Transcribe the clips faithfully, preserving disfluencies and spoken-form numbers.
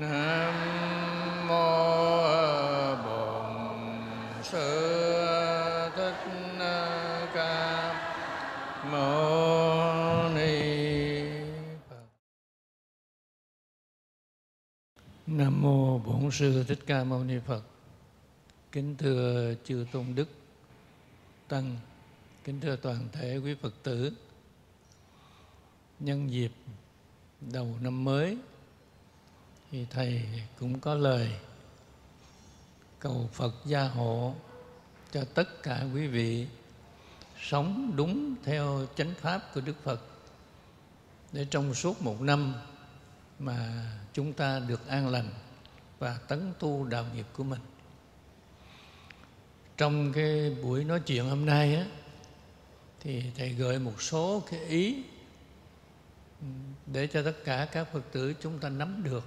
Nam mô Bổn Sư Thích Ca Mâu Ni Phật. Nam mô Bổn Sư Thích Ca Mâu Ni Phật. Kính thưa chư tôn đức tăng, kính thưa toàn thể quý Phật tử. Nhân dịp đầu năm mới thì thầy cũng có lời cầu Phật gia hộ cho tất cả quý vị sống đúng theo chánh pháp của Đức Phật, để trong suốt một năm mà chúng ta được an lành và tấn tu đạo nghiệp của mình. Trong cái buổi nói chuyện hôm nay á, thì thầy gợi một số cái ý để cho tất cả các Phật tử chúng ta nắm được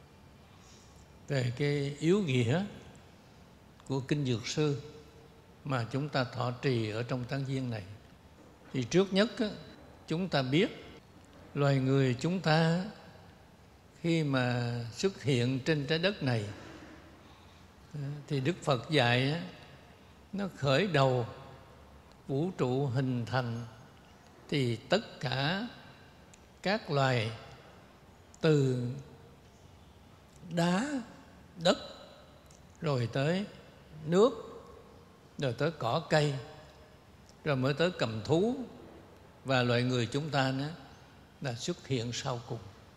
về cái yếu nghĩa của Kinh Dược Sư mà chúng ta thọ trì ở trong tăng viên này. Thì trước nhất á, chúng ta biết loài người chúng ta khi mà xuất hiện trên trái đất này thì Đức Phật dạy á, nó khởi đầu vũ trụ hình thành thì tất cả các loài từ đá, đất, rồi tới nước, rồi tới cỏ cây, rồi mới tới cầm thú, và loài người chúng ta nữa là xuất hiện sau cùng.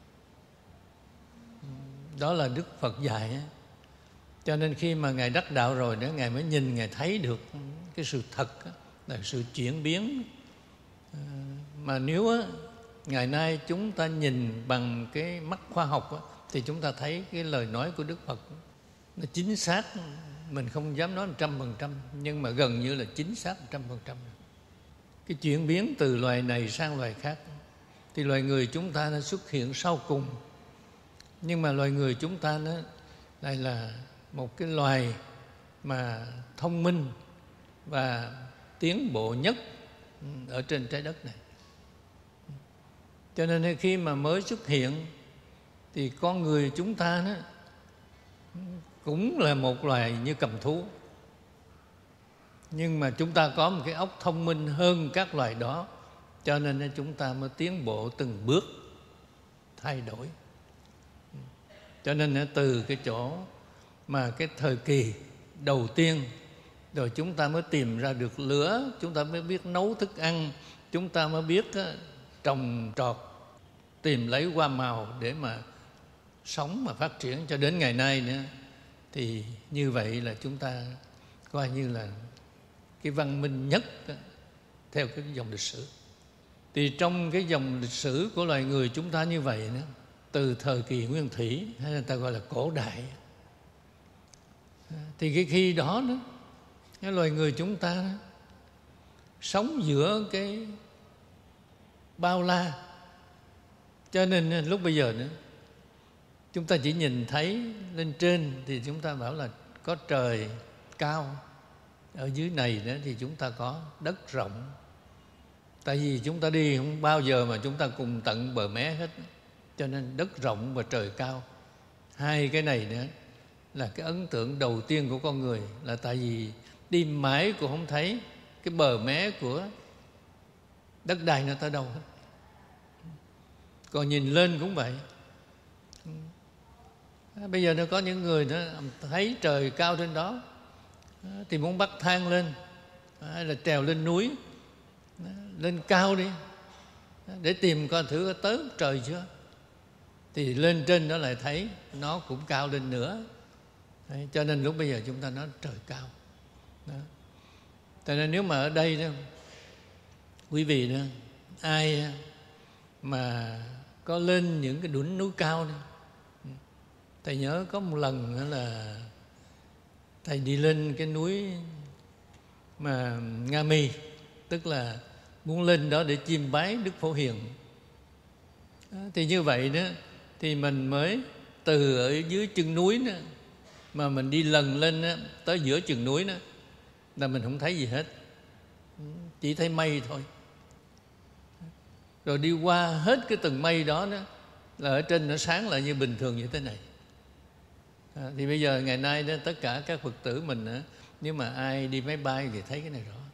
Đó là Đức Phật dạy á. Cho nên khi mà Ngài đắc đạo rồi đó, Ngài mới nhìn, Ngài thấy được cái sự thật á, là sự chuyển biến. Mà nếu á, ngày nay chúng ta nhìn bằng cái mắt khoa học á, thì chúng ta thấy cái lời nói của Đức Phật nó chính xác. Mình không dám nói một trăm phần trăm, nhưng mà gần như là chính xác một trăm phần trăm. Cái chuyển biến từ loài này sang loài khác, thì loài người chúng ta nó xuất hiện sau cùng. Nhưng mà loài người chúng ta nó lại là một cái loài mà thông minh và tiến bộ nhất ở trên trái đất này. Cho nên khi mà mới xuất hiện thì con người chúng ta đó cũng là một loài như cầm thú, nhưng mà chúng ta có một cái óc thông minh hơn các loài đó, cho nên chúng ta mới tiến bộ từng bước thay đổi. Cho nên từ cái chỗ mà cái thời kỳ đầu tiên, rồi chúng ta mới tìm ra được lửa, chúng ta mới biết nấu thức ăn, chúng ta mới biết trồng trọt, tìm lấy hoa màu để mà sống, mà phát triển cho đến ngày nay nữa. Thì như vậy là chúng ta coi như là cái văn minh nhất đó, theo cái dòng lịch sử. Thì trong cái dòng lịch sử của loài người chúng ta như vậy nữa, từ thời kỳ nguyên thủy hay người ta gọi là cổ đại, thì cái khi đó đó, cái loài người chúng ta đó, sống giữa cái bao la. Cho nên lúc bây giờ nữa, chúng ta chỉ nhìn thấy lên trên thì chúng ta bảo là có trời cao, ở dưới này nữa thì chúng ta có đất rộng. Tại vì chúng ta đi không bao giờ mà chúng ta cùng tận bờ mé hết, cho nên đất rộng và trời cao, hai cái này nữa là cái ấn tượng đầu tiên của con người. Là tại vì đi mãi cũng không thấy cái bờ mé của đất đai nó tới đâu hết. Còn nhìn lên cũng vậy. Bây giờ nó có những người nó thấy trời cao trên đó thì muốn bắt thang lên, hay là trèo lên núi, lên cao đi để tìm coi thử có tới trời chưa. Thì lên trên đó lại thấy nó cũng cao lên nữa. Đấy, cho nên lúc bây giờ chúng ta nói trời cao đó. Cho nên nếu mà ở đây đó, quý vị đó, ai mà có lên những cái đỉnh núi cao đó, thầy nhớ có một lần đó là thầy đi lên cái núi mà Nga Mi, tức là muốn lên đó để chiêm bái Đức Phổ Hiền. Thì như vậy đó, thì mình mới từ ở dưới chân núi đó, mà mình đi lần lên đó, tới giữa chừng núi đó, là mình không thấy gì hết, chỉ thấy mây thôi. Rồi đi qua hết cái tầng mây đó, đó là ở trên nó sáng lại như bình thường như thế này. À, thì bây giờ ngày nay đó, tất cả các Phật tử mình đó, nếu mà ai đi máy bay thì thấy cái này rõ.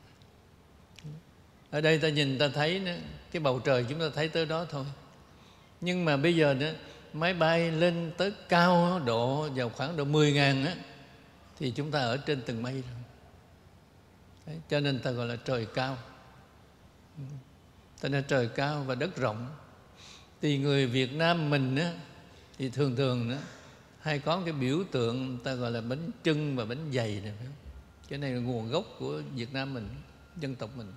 Ở đây ta nhìn ta thấy đó, cái bầu trời chúng ta thấy tới đó thôi. Nhưng mà bây giờ đó, máy bay lên tới cao độ vào khoảng độ mười ngàn á, thì chúng ta ở trên tầng mây rồi. Đấy, cho nên ta gọi là trời cao. Ta nói trời cao và đất rộng. Thì người Việt Nam mình á, thì thường thường đó, hay có cái biểu tượng ta gọi là bánh chưng và bánh dày này, phải không? Cái này là nguồn gốc của Việt Nam mình, dân tộc mình.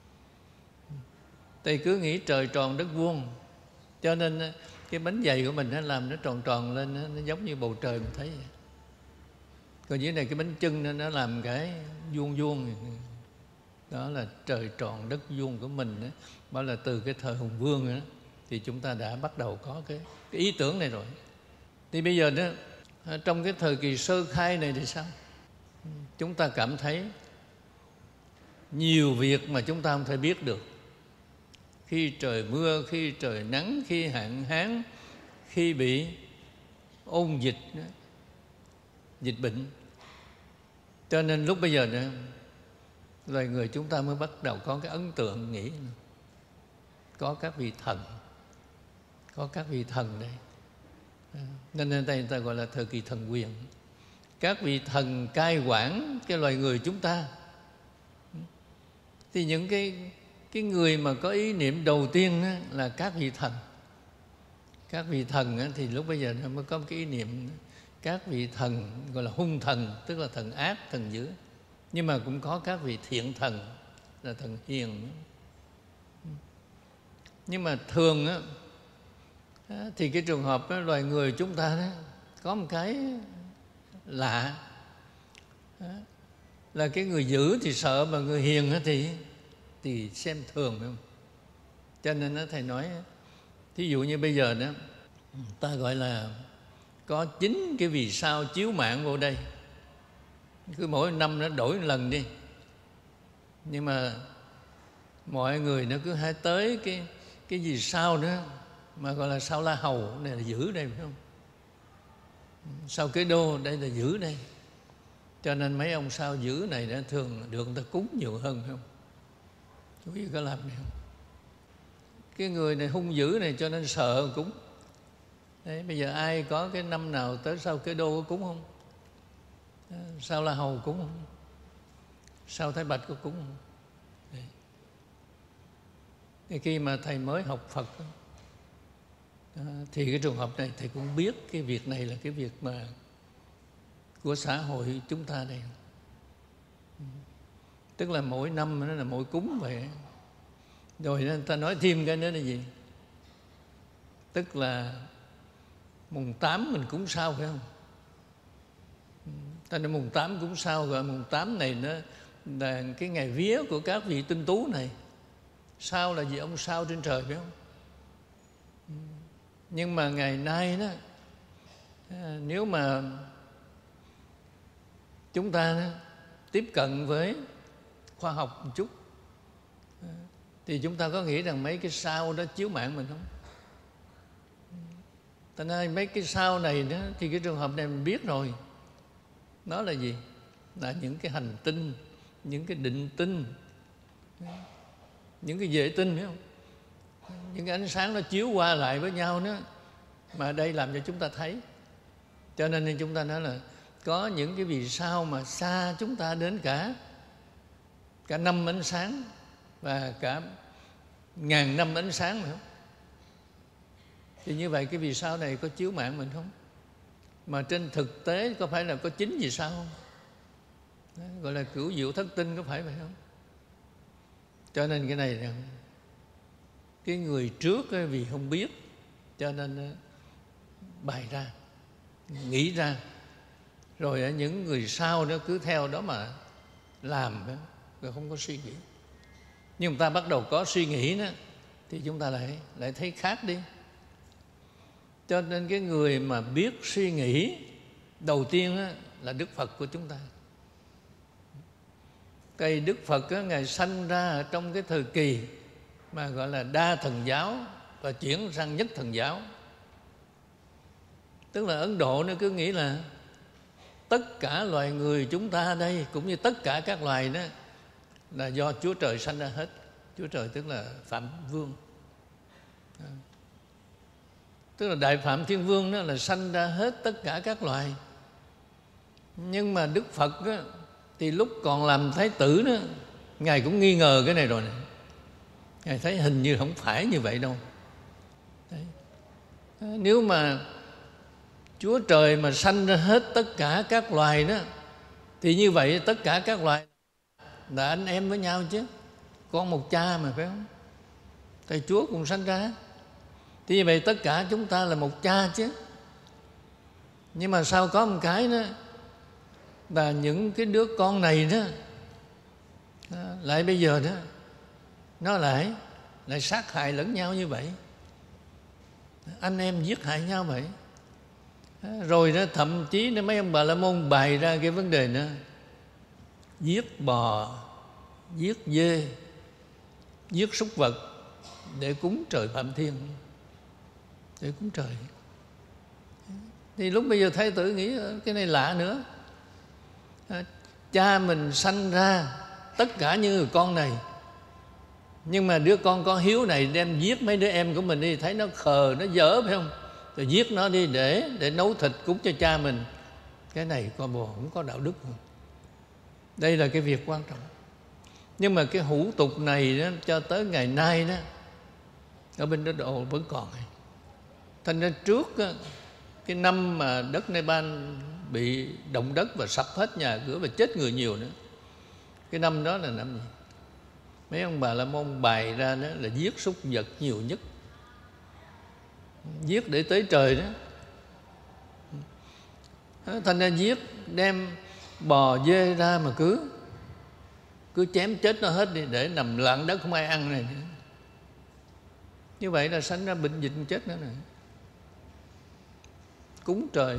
Thì cứ nghĩ trời tròn đất vuông, cho nên cái bánh dày của mình nó làm nó tròn tròn lên, nó, nó giống như bầu trời mình thấy vậy. Còn dưới này cái bánh chưng nó, nó làm cái vuông vuông. Đó là trời tròn đất vuông của mình đó. Bảo là từ cái thời Hùng Vương đó, thì chúng ta đã bắt đầu có cái, cái ý tưởng này rồi. Thì bây giờ đó, trong cái thời kỳ sơ khai này thì sao? Chúng ta cảm thấy nhiều việc mà chúng ta không thể biết được. Khi trời mưa, khi trời nắng, khi hạn hán, khi bị ôn dịch, dịch bệnh. Cho nên lúc bây giờ nữa, loài người chúng ta mới bắt đầu có cái ấn tượng nghĩ có các vị thần, có các vị thần đây. Nên ở đây người ta gọi là thời kỳ thần quyền. Các vị thần cai quản cái loài người chúng ta. Thì những cái cái người mà có ý niệm đầu tiên đó là các vị thần. Các vị thần đó, thì lúc bây giờ mới có một cái ý niệm các vị thần gọi là hung thần, tức là thần ác, thần dữ. Nhưng mà cũng có các vị thiện thần là thần hiền. Nhưng mà thường á, thì cái trường hợp đó, loài người chúng ta đó, có một cái lạ là cái người dữ thì sợ, mà người hiền thì thì xem thường, phải không? Cho nên đó, thầy nói thí dụ như bây giờ đó, ta gọi là có chín cái vì sao chiếu mạng vô đây, cứ mỗi năm nó đổi một lần đi, nhưng mà mọi người nó cứ hay tới cái cái vì sao nữa mà gọi là sao La Hầu, này là dữ đây, phải không? Sao Kế Đô, đây là dữ đây. Cho nên mấy ông sao dữ này đã thường được người ta cúng nhiều hơn, phải không? Chú ý có làm này không? Cái người này hung dữ này cho nên sợ cúng. Đấy, bây giờ ai có cái năm nào tới sao Kế Đô có cúng không? Sao La Hầu cúng không? Sao Thái Bạch có cúng không? Đấy. Cái khi mà thầy mới học Phật đó, thì cái trường hợp này thầy cũng biết cái việc này là cái việc mà của xã hội chúng ta đây. Tức là mỗi năm nó là mỗi cúng vậy. Rồi người ta nói thêm cái nữa là gì? Tức là mùng tám mình cúng sao, phải không? Ta nói mùng tám cúng sao, rồi mùng tám này nó là cái ngày vía của các vị tinh tú này. Sao là gì? Ông sao trên trời, phải không? Nhưng mà ngày nay đó, nếu mà chúng ta tiếp cận với khoa học một chút, thì chúng ta có nghĩ rằng mấy cái sao đó chiếu mạng mình không? Ta nói mấy cái sao này đó, thì cái trường hợp này mình biết rồi. Nó là gì? Là những cái hành tinh, những cái định tinh, những cái vệ tinh, phải không? Những cái ánh sáng nó chiếu qua lại với nhau đó, mà đây làm cho chúng ta thấy. Cho nên chúng ta nói là có những cái vì sao mà xa chúng ta đến cả cả năm ánh sáng và cả ngàn năm ánh sáng nữa. Thì như vậy cái vì sao này có chiếu mạng mình không? Mà trên thực tế có phải là có chín vì sao không? Đó, gọi là cửu diệu thất tinh, có phải vậy không? Cho nên cái này là cái người trước ấy, vì không biết cho nên bày ra, nghĩ ra, rồi những người sau đó cứ theo đó mà làm, rồi không có suy nghĩ. Nhưng ta bắt đầu có suy nghĩ đó, thì chúng ta lại lại thấy khác đi. Cho nên cái người mà biết suy nghĩ đầu tiên đó, là Đức Phật của chúng ta. Cây Đức Phật đó, Ngài sanh ra ở trong cái thời kỳ mà gọi là đa thần giáo và chuyển sang nhất thần giáo. Tức là Ấn Độ nó cứ nghĩ là tất cả loài người chúng ta đây cũng như tất cả các loài đó là do Chúa Trời sanh ra hết. Chúa Trời tức là Phạm Vương, tức là Đại Phạm Thiên Vương đó là sanh ra hết tất cả các loài. Nhưng mà Đức Phật đó, thì lúc còn làm Thái tử đó, Ngài cũng nghi ngờ cái này rồi này. Ngài thấy hình như không phải như vậy đâu. Đấy. Nếu mà Chúa Trời mà sanh ra hết tất cả các loài đó, thì như vậy tất cả các loài là anh em với nhau chứ, con một cha mà, phải không? Tại Chúa cùng sanh ra, thì như vậy tất cả chúng ta là một cha chứ. Nhưng mà sao có một cái đó là những cái đứa con này đó lại bây giờ đó nó lại lại sát hại lẫn nhau như vậy, anh em giết hại nhau vậy. Rồi đó thậm chí nó mấy ông Bà La Môn bày ra cái vấn đề nữa, giết bò, giết dê, giết súc vật để cúng trời Phạm Thiên, để cúng trời. Thì lúc bây giờ Thái tử nghĩ cái này lạ nữa. Cha mình sanh ra tất cả những người con này, nhưng mà đứa con có hiếu này đem giết mấy đứa em của mình đi, thấy nó khờ, nó dở, phải không? Rồi giết nó đi để để nấu thịt cúng cho cha mình. Cái này con bồ không có đạo đức không? Đây là cái việc quan trọng. Nhưng mà cái hủ tục này đó, cho tới ngày nay đó, ở bên Ấn Độ vẫn còn. Thành ra trước đó, cái năm mà đất Nepal bị động đất và sập hết nhà cửa và chết người nhiều nữa, cái năm đó là năm gì? Mấy ông Bà La Môn bày ra đó là giết súc vật nhiều nhất, giết để tới trời đó. Thành ra giết, đem bò dê ra mà cứ cứ chém chết nó hết đi, để nằm lặng đất không ai ăn này. Như vậy là sanh ra bệnh dịch chết nữa này. Cúng trời.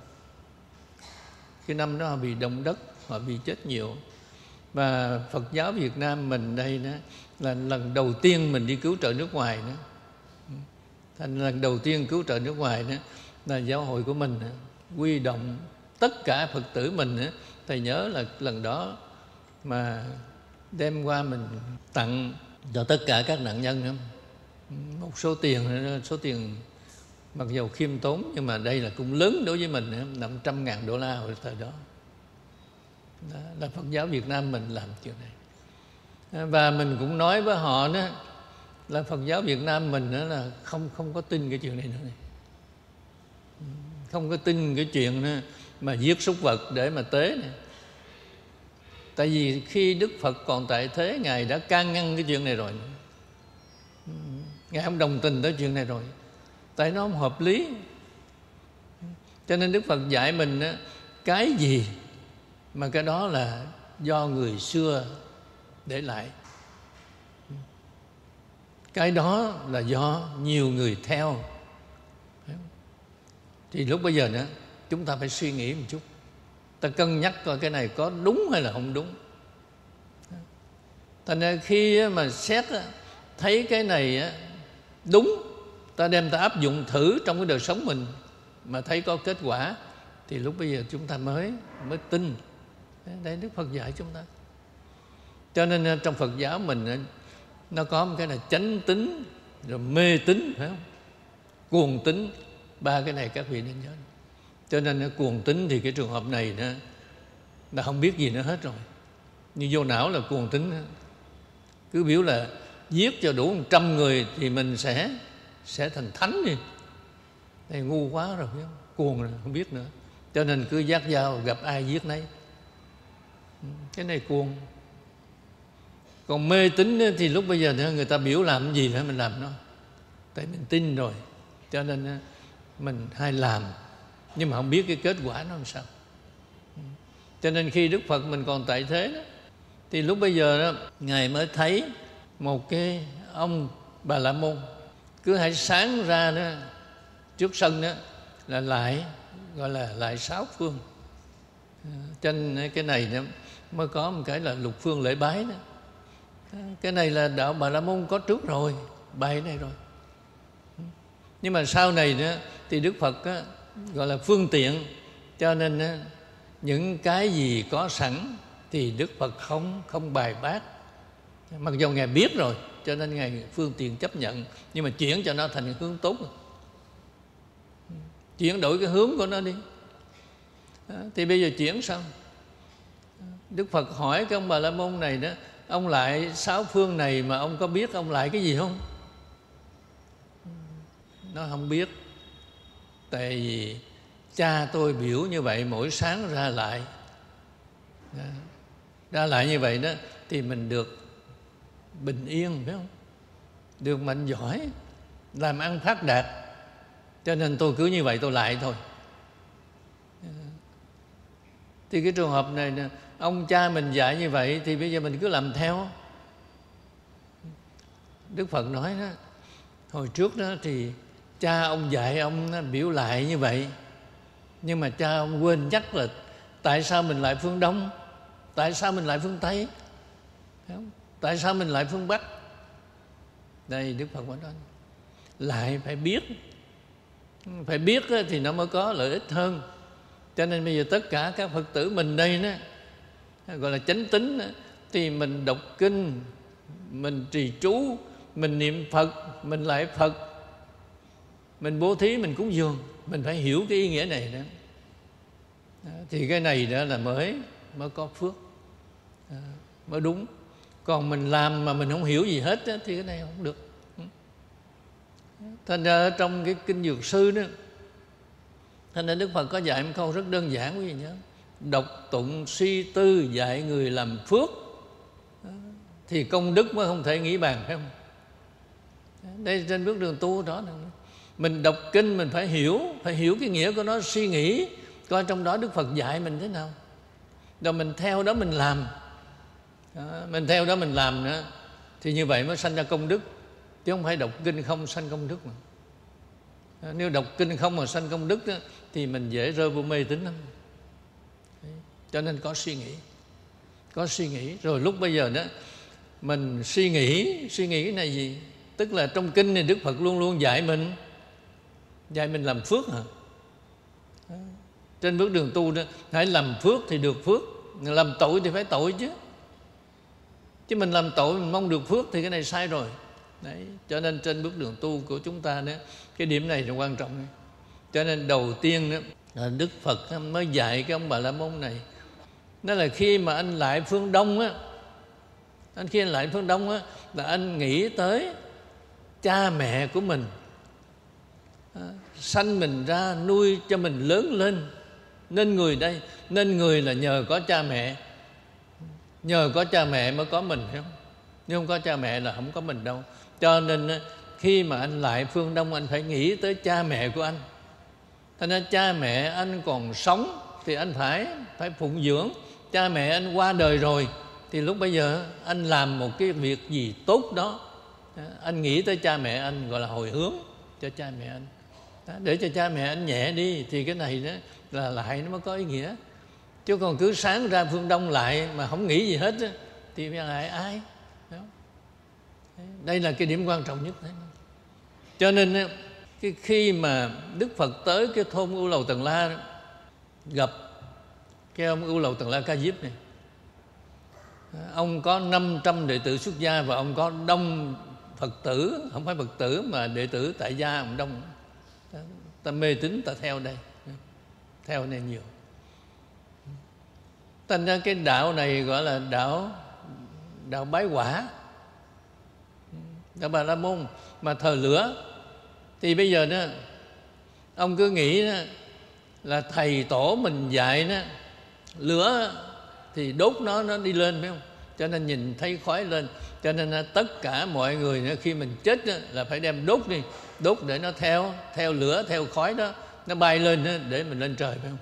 Cái năm đó họ bị động đất, họ bị chết nhiều. Và Phật giáo Việt Nam mình đây đó là lần đầu tiên mình đi cứu trợ nước ngoài đó. Thành lần đầu tiên cứu trợ nước ngoài đó là giáo hội của mình đó, huy động tất cả Phật tử mình đó. Thầy nhớ là lần đó mà đem qua mình tặng cho tất cả các nạn nhân đó, một số tiền, số tiền mặc dù khiêm tốn, nhưng mà đây là cũng lớn đối với mình, năm trăm ngàn đô la hồi thời đó. Đó là Phật giáo Việt Nam mình làm chuyện này. Và mình cũng nói với họ đó là Phật giáo Việt Nam mình đó là không không có tin cái chuyện này nữa này. Không có tin cái chuyện đó mà giết súc vật để mà tế này. Tại vì khi Đức Phật còn tại thế, Ngài đã can ngăn cái chuyện này rồi. Ngài không đồng tình tới chuyện này rồi, tại nó không hợp lý. Cho nên Đức Phật dạy mình đó, cái gì mà cái đó là do người xưa để lại, cái đó là do nhiều người theo. Thì lúc bây giờ nữa chúng ta phải suy nghĩ một chút, ta cân nhắc coi cái này có đúng hay là không đúng. Thành ra khi mà xét thấy cái này đúng, ta đem ta áp dụng thử trong cái đời sống mình mà thấy có kết quả, thì lúc bây giờ chúng ta mới mới tin. Đấy, Đức Phật dạy chúng ta. Cho nên trong Phật giáo mình nó có một cái là chánh tín, rồi mê tín, phải không? Cuồng tín, ba cái này các vị nên nhớ. Cho nên cuồng tín thì cái trường hợp này nó là không biết gì nữa hết rồi. Như vô não là cuồng tín, cứ biểu là giết cho đủ một trăm người thì mình sẽ sẽ thành thánh đi. Này ngu quá rồi, cuồng rồi, không biết nữa. Cho nên cứ dắt dao gặp ai giết nấy. Cái này cuồng. Còn mê tín thì lúc bây giờ người ta biểu làm cái gì phải mình làm nó, tại mình tin rồi, cho nên mình hay làm, nhưng mà không biết cái kết quả nó làm sao. Cho nên khi Đức Phật mình còn tại thế đó, thì lúc bây giờ đó Ngài mới thấy một cái ông Bà La Môn cứ hãy sáng ra đó, trước sân đó là lại gọi là lại sáu phương. Cho nên cái này đó mới có một cái là lục phương lễ bái đó. Cái này là đạo Bà La Môn có trước rồi, bài này rồi. Nhưng mà sau này đó thì Đức Phật đó, gọi là phương tiện, cho nên đó, những cái gì có sẵn thì Đức Phật không không bài bác. Mặc dù Ngài biết rồi cho nên Ngài phương tiện chấp nhận, nhưng mà chuyển cho nó thành hướng tốt, chuyển đổi cái hướng của nó đi. Đó, thì bây giờ chuyển sao? Đức Phật hỏi cái ông Bà La Môn này đó: ông lại sáu phương này mà ông có biết ông lại cái gì không? Nó không biết. Tại vì cha tôi biểu như vậy, mỗi sáng ra lại ra lại như vậy đó thì mình được bình yên, phải không? Được mạnh giỏi, làm ăn phát đạt, cho nên tôi cứ như vậy tôi lại thôi. Thì cái trường hợp này nè, ông cha mình dạy như vậy thì bây giờ mình cứ làm theo. Đức Phật nói đó, hồi trước đó thì cha ông dạy ông biểu lại như vậy, nhưng mà cha ông quên nhắc là tại sao mình lại phương Đông, tại sao mình lại phương Tây, tại sao mình lại phương Bắc. Đây Đức Phật nói lại phải biết, phải biết thì nó mới có lợi ích hơn. Cho nên bây giờ tất cả các Phật tử mình đây đó, gọi là chánh tín đó, thì mình đọc kinh, mình trì chú, mình niệm Phật, mình lại Phật, mình bố thí, mình cúng dường, mình phải hiểu cái ý nghĩa này đó. Đó, thì cái này đó là mới mới có phước, đó, mới đúng. Còn mình làm mà mình không hiểu gì hết đó, thì cái này không được. Thành ra trong cái kinh Dược Sư đó, thành ra Đức Phật có dạy một câu rất đơn giản, quý vị nhớ: đọc tụng suy tư dạy người làm phước, đó, thì công đức mới không thể nghĩ bàn, phải không? Đây trên bước đường tu đó, mình đọc kinh mình phải hiểu, phải hiểu cái nghĩa của nó, suy nghĩ coi trong đó Đức Phật dạy mình thế nào, rồi mình theo đó mình làm. Đó, mình theo đó mình làm nữa thì như vậy mới sanh ra công đức, chứ không phải đọc kinh không sanh công đức mà. Đó, nếu đọc kinh không mà sanh công đức đó, thì mình dễ rơi vô mê tín lắm. Đấy, cho nên có suy nghĩ, có suy nghĩ. Rồi lúc bây giờ đó mình suy nghĩ, suy nghĩ cái này gì? Tức là trong kinh này Đức Phật luôn luôn dạy mình, dạy mình làm phước hả? Đó. Trên bước đường tu đó, hãy làm phước thì được phước, làm tội thì phải tội chứ. Chứ mình làm tội mình mong được phước thì cái này sai rồi. Đấy, cho nên trên bước đường tu của chúng ta đó, cái điểm này là quan trọng. Đấy. Cho nên đầu tiên đó, là Đức Phật mới dạy cái ông Bà La Môn này. Đó là khi mà anh lại phương Đông á, anh khi anh lại phương Đông á, là anh nghĩ tới cha mẹ của mình, à, sanh mình ra, nuôi cho mình lớn lên. Nên người đây, nên người là nhờ có cha mẹ, nhờ có cha mẹ mới có mình, phải không? Nếu không có cha mẹ là không có mình đâu. Cho nên khi mà anh lại phương Đông, anh phải nghĩ tới cha mẹ của anh. Thành ra cha mẹ anh còn sống thì anh phải phải phụng dưỡng. Cha mẹ anh qua đời rồi thì lúc bây giờ anh làm một cái việc gì tốt đó, anh nghĩ tới cha mẹ anh, gọi là hồi hướng cho cha mẹ anh. Đó, để cho cha mẹ anh nhẹ đi thì cái này đó là lại nó mới có ý nghĩa. Chứ còn cứ sáng ra phương Đông lại mà không nghĩ gì hết đó, thì lại ai? Đó. Đây là cái điểm quan trọng nhất. Cho nên cái khi mà Đức Phật tới cái thôn Ưu Lầu Tần La đó, gặp cái ông Ưu Lầu Tần La Ca Diếp này, ông có năm trăm đệ tử xuất gia và ông có đông Phật tử, không phải Phật tử mà đệ tử tại gia ông đông. Ta mê tín ta theo đây, theo này nhiều. Thành ra cái đạo này gọi là đạo đạo bái quả, đạo Bà La Môn mà thờ lửa. Thì bây giờ đó ông cứ nghĩ đó, là thầy tổ mình dạy đó, lửa thì đốt nó nó đi lên, phải không? Cho nên nhìn thấy khói lên. Cho nên tất cả mọi người đó, khi mình chết đó, là phải đem đốt đi, đốt để nó theo theo lửa, theo khói đó, nó bay lên đó, để mình lên trời, phải không?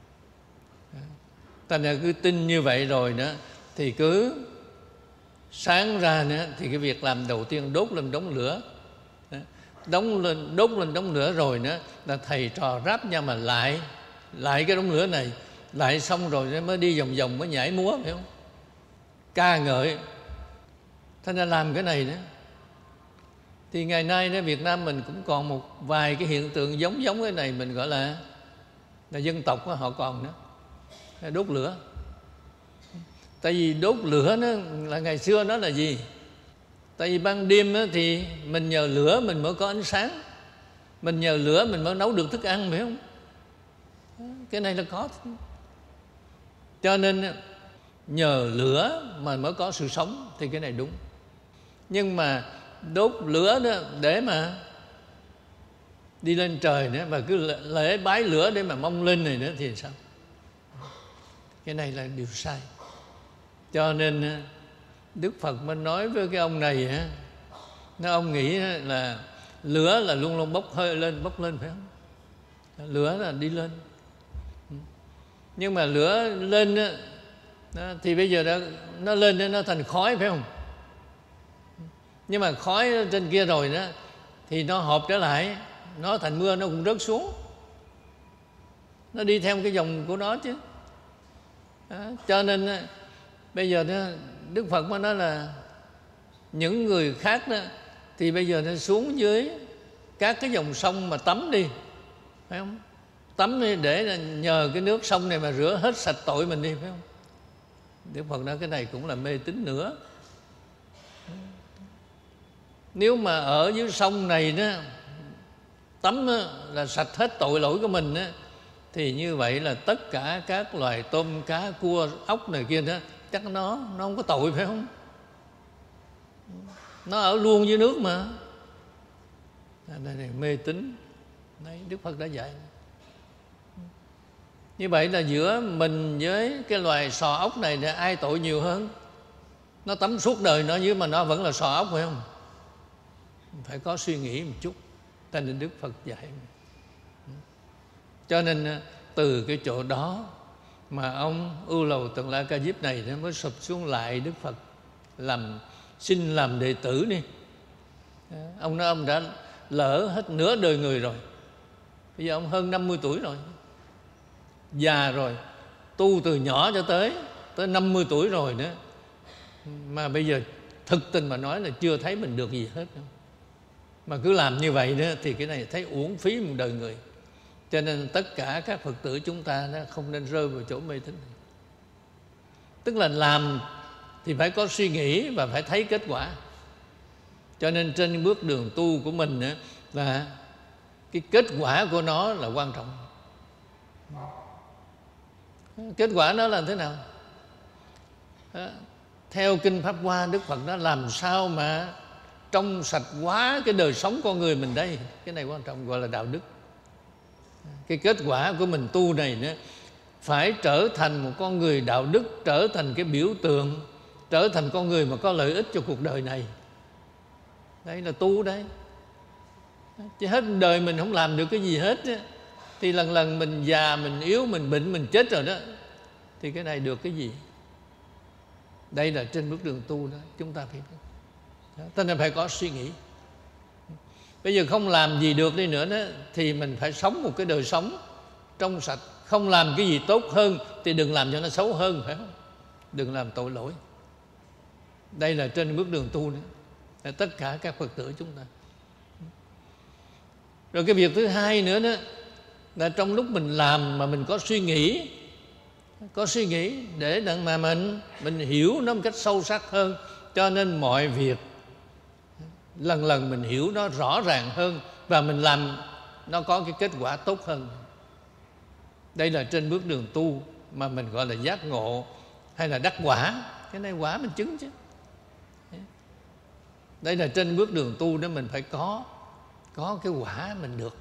Thành ra cứ tin như vậy rồi đó, thì cứ sáng ra nữa thì cái việc làm đầu tiên đốt lên đống lửa, đóng lên đốt lên đống lửa rồi nữa là thầy trò ráp nhau mà lại lại cái đống lửa này, lại xong rồi mới đi vòng vòng, mới nhảy múa, phải không? Ca ngợi. Thành ra làm cái này đó thì ngày nay đó Việt Nam mình cũng còn một vài cái hiện tượng giống giống cái này, mình gọi là là dân tộc họ còn nữa. đốt lửa. Tại vì đốt lửa nó là ngày xưa nó là gì? Tại vì ban đêm thì mình nhờ lửa mình mới có ánh sáng, mình nhờ lửa mình mới nấu được thức ăn, phải không? Cái này là có. Cho nên nhờ lửa mà mới có sự sống thì cái này đúng. Nhưng mà đốt lửa đó để mà đi lên trời nữa, và cứ lễ bái lửa để mà mong lên này nữa thì sao? Cái này là điều sai. Cho nên Đức Phật mới nói với cái ông này, nó ông nghĩ là lửa là luôn luôn bốc hơi lên, bốc lên, phải không? Lửa là đi lên. Nhưng mà lửa lên đó, thì bây giờ đó, nó lên nó thành khói, phải không? Nhưng mà khói trên kia rồi đó thì nó hợp trở lại, nó thành mưa, nó cũng rớt xuống, nó đi theo cái dòng của nó chứ. Đó, cho nên bây giờ đó, Đức Phật mới nói là những người khác đó thì bây giờ nó xuống dưới các cái dòng sông mà tắm đi, phải không? Tắm đi để nhờ cái nước sông này mà rửa hết sạch tội mình đi, phải không? Đức Phật nói cái này cũng là mê tín nữa. Nếu mà ở dưới sông này đó tắm đó, là sạch hết tội lỗi của mình đó, thì như vậy là tất cả các loài tôm, cá, cua, ốc này kia đó chắc nó nó không có tội, phải không? Nó ở luôn dưới nước mà. Đây này mê tín. Đấy, Đức Phật đã dạy. Như vậy là giữa mình với cái loài sò ốc này thì ai tội nhiều hơn? Nó tắm suốt đời nó nhưng mà nó vẫn là sò ốc, phải không? Phải có suy nghĩ một chút. Cho nên Đức Phật dạy. Cho nên từ cái chỗ đó mà ông Ưu Lầu Tần La Ca Diếp này nó mới sụp xuống lại Đức Phật, làm xin làm đệ tử đi. Ông nói ông đã lỡ hết nửa đời người rồi. Bây giờ ông hơn năm mươi tuổi rồi, già rồi, tu từ nhỏ cho tới tới năm mươi tuổi rồi nữa, mà bây giờ thực tình mà nói là chưa thấy mình được gì hết nữa. Mà cứ làm như vậy nữa thì cái này thấy uổng phí một đời người. Cho nên tất cả các Phật tử chúng ta đó không nên rơi vào chỗ mê tín này. Tức là làm thì phải có suy nghĩ và phải thấy kết quả. Cho nên trên bước đường tu của mình đó, là cái kết quả của nó là quan trọng. Kết quả nó là thế nào? Đó, theo Kinh Pháp Hoa, Đức Phật đã làm sao mà trong sạch quá cái đời sống con người mình đây. Cái này quan trọng, gọi là đạo đức. Cái kết quả của mình tu này nữa phải trở thành một con người đạo đức, trở thành cái biểu tượng, trở thành con người mà có lợi ích cho cuộc đời này. Đây là tu đấy. Chứ hết đời mình không làm được cái gì hết á, thì lần lần mình già, mình yếu, mình bệnh, mình chết rồi đó, thì cái này được cái gì? Đây là trên bước đường tu đó, chúng ta phải đó, cho nên phải có suy nghĩ. Bây giờ không làm gì được đi nữa đó, thì mình phải sống một cái đời sống trong sạch. Không làm cái gì tốt hơn thì đừng làm cho nó xấu hơn, phải không? Đừng làm tội lỗi. Đây là trên bước đường tu đó, là tất cả các Phật tử chúng ta. Rồi cái việc thứ hai nữa đó là trong lúc mình làm mà mình có suy nghĩ, có suy nghĩ để mà mình mình hiểu nó một cách sâu sắc hơn. Cho nên mọi việc lần lần mình hiểu nó rõ ràng hơn và mình làm nó có cái kết quả tốt hơn. Đây là trên bước đường tu mà mình gọi là giác ngộ hay là đắc quả. Cái này quả mình chứng chứ. Đây là trên bước đường tu đó mình phải có có cái quả mình được.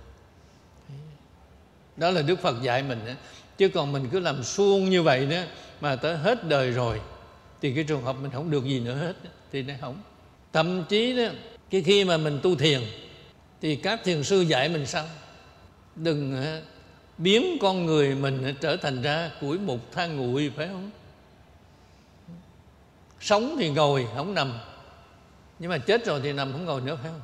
Đó là Đức Phật dạy mình đó. Chứ còn mình cứ làm suông như vậy đó mà tới hết đời rồi thì cái trường hợp mình không được gì nữa hết thì nó không. Thậm chí đó, cái khi mà mình tu thiền thì các thiền sư dạy mình sao? Đừng biến con người mình trở thành ra củi mục than nguội, phải không? Sống thì ngồi không nằm, nhưng mà chết rồi thì nằm không ngồi nữa, phải không?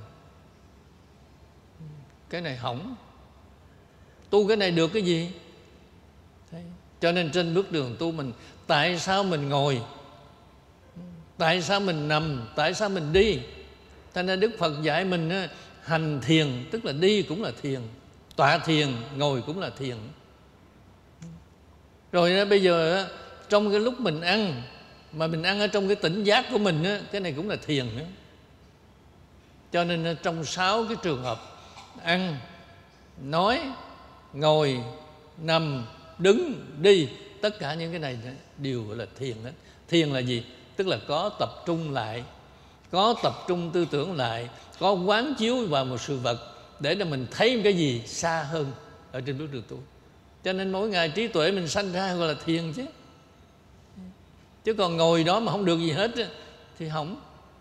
Cái này hỏng. Tu cái này được cái gì? Thế. Cho nên trên bước đường tu mình, tại sao mình ngồi, tại sao mình nằm, tại sao mình đi? Thành ra Đức Phật dạy mình hành thiền, tức là đi cũng là thiền, tọa thiền, ngồi cũng là thiền. Rồi đó, bây giờ trong cái lúc mình ăn, mà mình ăn ở trong cái tỉnh giác của mình á, cái này cũng là thiền nữa. Cho nên trong sáu cái trường hợp ăn, nói, ngồi, nằm, đứng, đi, tất cả những cái này đều gọi là thiền hết. Thiền là gì? Tức là có tập trung lại, có tập trung tư tưởng lại, có quán chiếu vào một sự vật để cho mình thấy cái gì xa hơn ở trên bước đường tu. Cho nên mỗi ngày trí tuệ mình sanh ra gọi là thiền chứ. Chứ còn ngồi đó mà không được gì hết thì hỏng.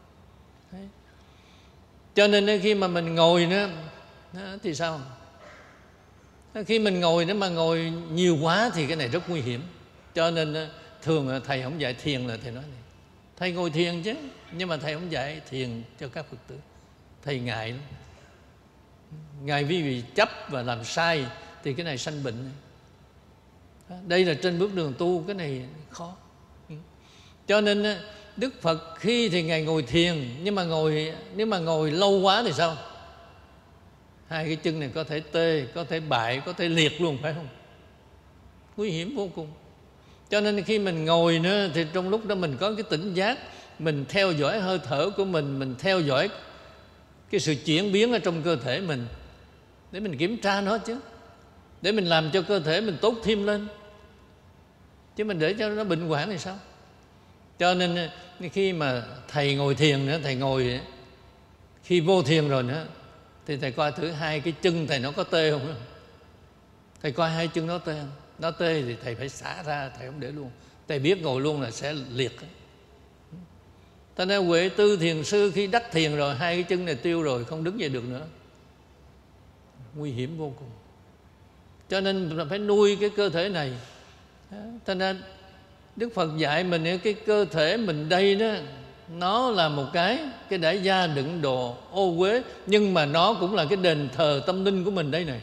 Cho nên khi mà mình ngồi nữa thì sao? Khi mình ngồi nếu mà ngồi nhiều quá thì cái này rất nguy hiểm. Cho nên thường thầy không dạy thiền là thầy nói này. Thầy ngồi thiền chứ, nhưng mà thầy không dạy thiền cho các Phật tử. Thầy ngại lắm. Ngài vì chấp và làm sai thì cái này sanh bệnh. Đây là trên bước đường tu, cái này khó. Cho nên Đức Phật khi thì Ngài ngồi thiền, nhưng mà ngồi nếu mà ngồi lâu quá thì sao? Hai cái chân này có thể tê, có thể bại, có thể liệt luôn, phải không? Nguy hiểm vô cùng. Cho nên khi mình ngồi nữa thì trong lúc đó mình có cái tỉnh giác, mình theo dõi hơi thở của mình, mình theo dõi cái sự chuyển biến ở trong cơ thể mình, để mình kiểm tra nó chứ, để mình làm cho cơ thể mình tốt thêm lên. Chứ mình để cho nó bệnh hoạn thì sao? Cho nên khi mà thầy ngồi thiền nữa, thầy ngồi khi vô thiền rồi nữa thì thầy coi thử hai cái chân thầy nó có tê không. Thầy coi hai chân nó tê không? Nó tê thì thầy phải xả ra, thầy không để luôn. Thầy biết ngồi luôn là sẽ liệt. Cho nên Huệ Tư thiền sư khi đắc thiền rồi, hai cái chân này tiêu rồi, không đứng dậy được nữa, nguy hiểm vô cùng. Cho nên phải nuôi cái cơ thể này. Cho nên Đức Phật dạy mình cái cơ thể mình đây đó, nó là một cái cái đại gia đựng đồ ô uế, nhưng mà nó cũng là cái đền thờ tâm linh của mình đây này.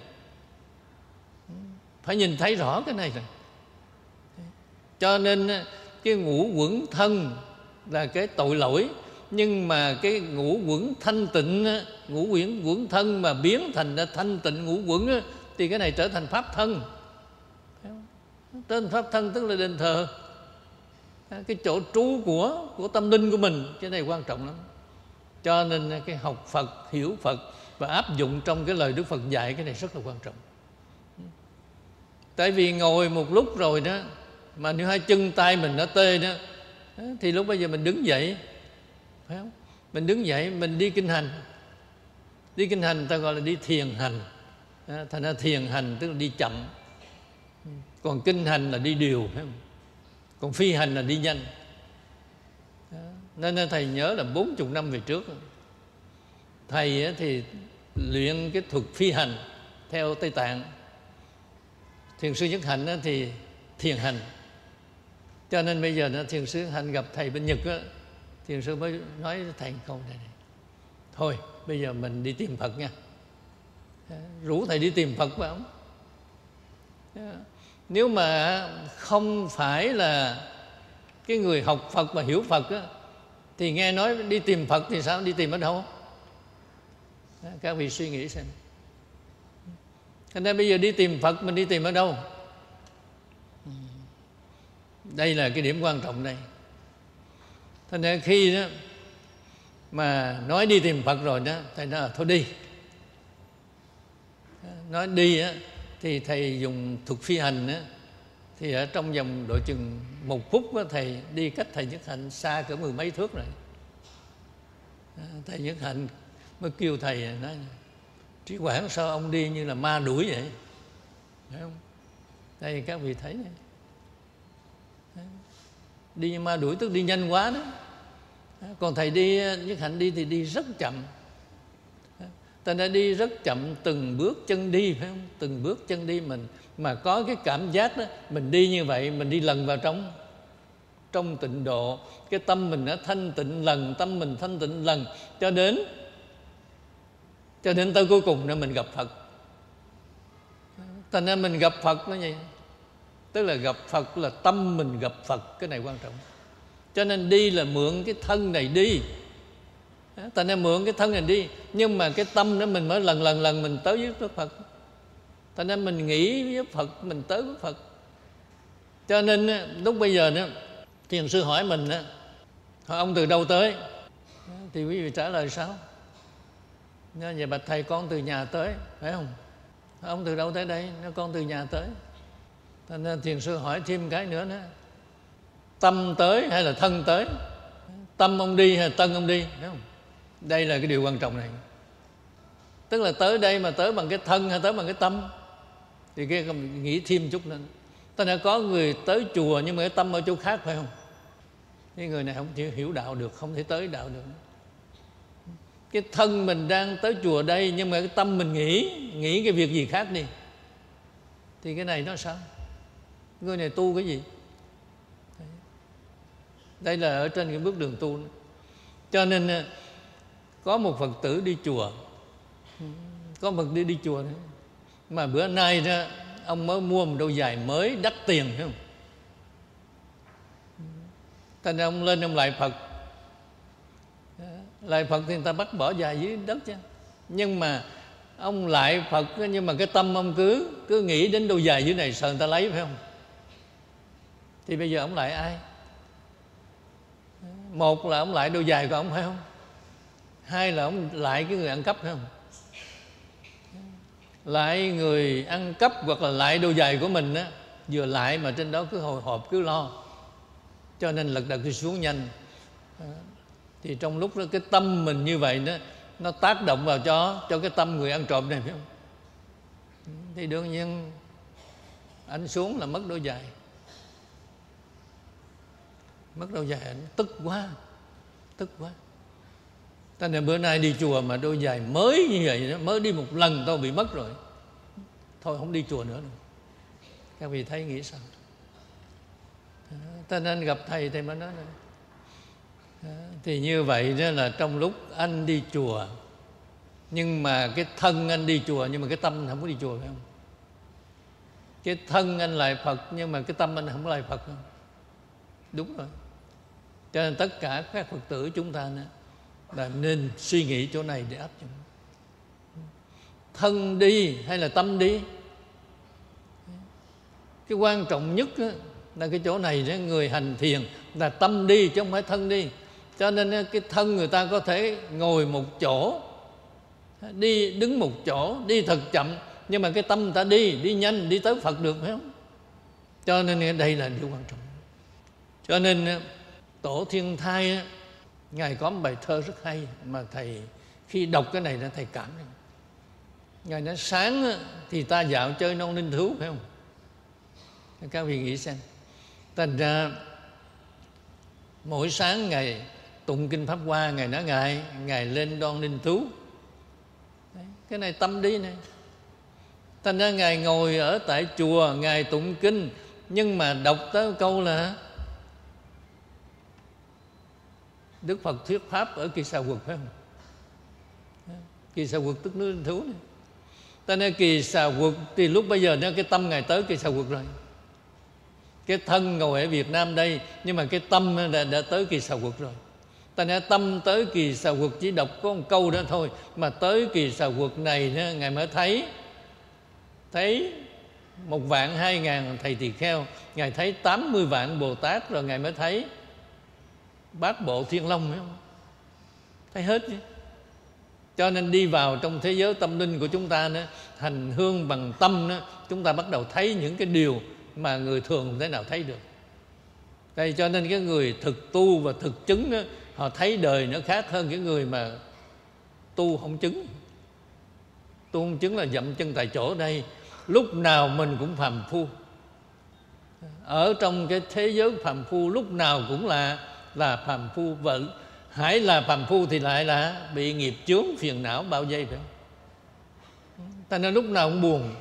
Phải nhìn thấy rõ cái này này. Cho nên cái ngũ quẩn thân là cái tội lỗi, nhưng mà cái ngũ quẩn thanh tịnh, ngũ quẩn quẩn thân mà biến thành ra thanh tịnh ngũ quẩn thì cái này trở thành pháp thân. Tên pháp thân tức là đền thờ, cái chỗ trú của của tâm linh của mình. Cái này quan trọng lắm. Cho nên cái học Phật, hiểu Phật và áp dụng trong cái lời Đức Phật dạy, cái này rất là quan trọng. Tại vì ngồi một lúc rồi đó, mà nếu hai chân tay mình nó tê đó, thì lúc bây giờ mình đứng dậy, phải không? Mình đứng dậy, mình đi kinh hành. Đi kinh hành ta gọi là đi thiền hành. Thành ra thiền hành tức là đi chậm, còn kinh hành là đi điều, phải không? Còn phi hành là đi nhanh. Nên thầy nhớ là bốn mươi năm về trước, thầy thì luyện cái thuật phi hành theo Tây Tạng. Thiền sư Nhất Hạnh thì thiền hành. Cho nên bây giờ thiền sư Nhất Hạnh gặp thầy bên Nhật đó, thiền sư mới nói với thầy câu này, này: thôi bây giờ mình đi tìm Phật nha. Rủ thầy đi tìm Phật phải không? Nếu mà không phải là cái người học Phật và hiểu Phật á, thì nghe nói đi tìm Phật thì sao? Đi tìm ở đâu? Các vị suy nghĩ xem. Cho nên bây giờ đi tìm Phật, mình đi tìm ở đâu? Đây là cái điểm quan trọng đây. Cho nên khi đó mà nói đi tìm Phật rồi đó, thầy nói thôi đi. Nói đi á, thì thầy dùng thuật phi hành á, thì ở trong vòng độ chừng một phút á, thầy đi cách thầy Nhất Hạnh xa cỡ mười mấy thước rồi. Thầy Nhất Hạnh mới kêu thầy nói: Trí Quảng, sao ông đi như là ma đuổi vậy? Phải không? Đây các vị thấy này. Đi như ma đuổi tức đi nhanh quá đó. Còn thầy đi, Nhất Hạnh đi thì đi rất chậm. Ta đã đi rất chậm, từng bước chân đi, phải không? Từng bước chân đi mình mà có cái cảm giác đó, mình đi như vậy, mình đi lần vào trong trong tịnh độ, cái tâm mình nó thanh tịnh lần, tâm mình thanh tịnh lần, cho đến cho đến tới cuối cùng là mình gặp Phật. Thành ra mình gặp Phật nó vậy. Tức là gặp Phật là tâm mình gặp Phật, cái này quan trọng. Cho nên đi là mượn cái thân này đi. Thành ra mượn cái thân này đi, nhưng mà cái tâm đó mình mới lần lần lần mình tới với Phật. Thành ra mình nghĩ với Phật, mình tới với Phật. Cho nên lúc bây giờ đó, thiền sư hỏi mình đó, hỏi ông từ đâu tới, thì quý vị trả lời sao? Vậy bạch thầy, con từ nhà tới, phải không? Ông từ đâu tới đây? Nó con từ nhà tới. Nên thiền sư hỏi thêm cái nữa đó, tâm tới hay là thân tới? Tâm ông đi hay là thân ông đi? Đúng không? Đây là cái điều quan trọng này. Tức là tới đây mà tới bằng cái thân hay tới bằng cái tâm? Thì cái nghĩ thêm chút nữa. Ta đã có người tới chùa nhưng mà cái tâm ở chỗ khác, phải không? Cái người này không chịu hiểu đạo được, không thể tới đạo được. Cái thân mình đang tới chùa đây, nhưng mà cái tâm mình nghĩ nghĩ cái việc gì khác đi, thì cái này nó sao? Người này tu cái gì? Đây là ở trên cái bước đường tu. Cho nên có một Phật tử đi chùa, có một Phật đi đi chùa nữa. Mà bữa nay đó, ông mới mua một đôi giày mới đắt tiền, phải không? Thành ra ông lên ông lại Phật. Lại Phật thì người ta bắt bỏ giày dưới đất chứ. Nhưng mà ông lại Phật, nhưng mà cái tâm ông cứ cứ nghĩ đến đôi giày dưới này, sợ người ta lấy, phải không? Thì bây giờ ông lại ai? Một là ông lại đôi giày của ông, phải không? Hai là ông lại cái người ăn cắp, phải không? Lại người ăn cắp hoặc là lại đôi giày của mình á, vừa lại mà trên đó cứ hồi hộp, cứ lo, cho nên lật đật đi xuống nhanh. Thì trong lúc đó cái tâm mình như vậy đó, nó tác động vào cho cho cái tâm người ăn trộm này, phải không? Thì đương nhiên anh xuống là mất đôi giày. Mất đôi giày, anh tức quá, tức quá. Cho nên bữa nay đi chùa mà đôi giày mới như vậy đó, mới đi một lần tôi bị mất rồi, thôi không đi chùa nữa đâu. Các vị thấy nghĩ sao? Cho nên gặp thầy thầy mới nói này. Thì như vậy đó là trong lúc anh đi chùa, nhưng mà cái thân anh đi chùa, nhưng mà cái tâm anh không có đi chùa, phải không? Cái thân anh lại Phật, nhưng mà cái tâm anh không lại Phật, không? Đúng rồi. Cho nên tất cả các Phật tử chúng ta nữa là nên suy nghĩ chỗ này để áp dụng. Thân đi hay là tâm đi? Cái quan trọng nhất là cái chỗ này đó, người hành thiền là tâm đi chứ không phải thân đi. Cho nên cái thân người ta có thể ngồi một chỗ, đi đứng một chỗ, đi thật chậm, nhưng mà cái tâm người ta đi, đi nhanh, đi tới Phật được, phải không? Cho nên đây là điều quan trọng. Cho nên Tổ Thiên Thai, Ngài có một bài thơ rất hay, mà Thầy khi đọc cái này là Thầy cảm. Ngài nói sáng thì ta dạo chơi non ninh thú, phải không? Các vị nghĩ xem. Thành ra mỗi sáng Ngài tụng kinh Pháp Hoa, Ngài nói Ngài Ngài lên Đoan Ninh Thú. Đấy, cái này tâm đi này. Thành ra Ngài ngồi ở tại chùa, Ngài tụng kinh, nhưng mà đọc tới câu là Đức Phật thuyết Pháp ở Kỳ Xà Quật, phải không? Kỳ Xà Quật tức núi Ninh Thú này. Ta nói Kỳ Xà Quật thì lúc bây giờ cái tâm Ngài tới Kỳ Xà Quật rồi. Cái thân ngồi ở Việt Nam đây, nhưng mà cái tâm đã, đã tới Kỳ Xà Quật rồi. Ta nói tâm tới Kỳ Xà Quật chỉ đọc có một câu đó thôi, mà tới Kỳ Xà Quật này Ngài mới thấy thấy một vạn hai ngàn thầy tỳ kheo, Ngài thấy tám mươi vạn Bồ Tát, rồi Ngài mới thấy Bát Bộ Thiên Long, phải không? Thấy hết chứ. Cho nên đi vào trong thế giới tâm linh của chúng ta nữa, hành hương bằng tâm đó, chúng ta bắt đầu thấy những cái điều mà người thường không thể nào thấy được. Đây, cho nên cái người thực tu và thực chứng đó, họ thấy đời nó khác hơn cái người mà tu không chứng. Tu không chứng là dậm chân tại chỗ. Đây lúc nào mình cũng phàm phu, ở trong cái thế giới phàm phu lúc nào cũng là là phàm phu. Và hãy là phàm phu thì lại là bị nghiệp chướng phiền não bao vây, phải không? Ta nên lúc nào cũng buồn,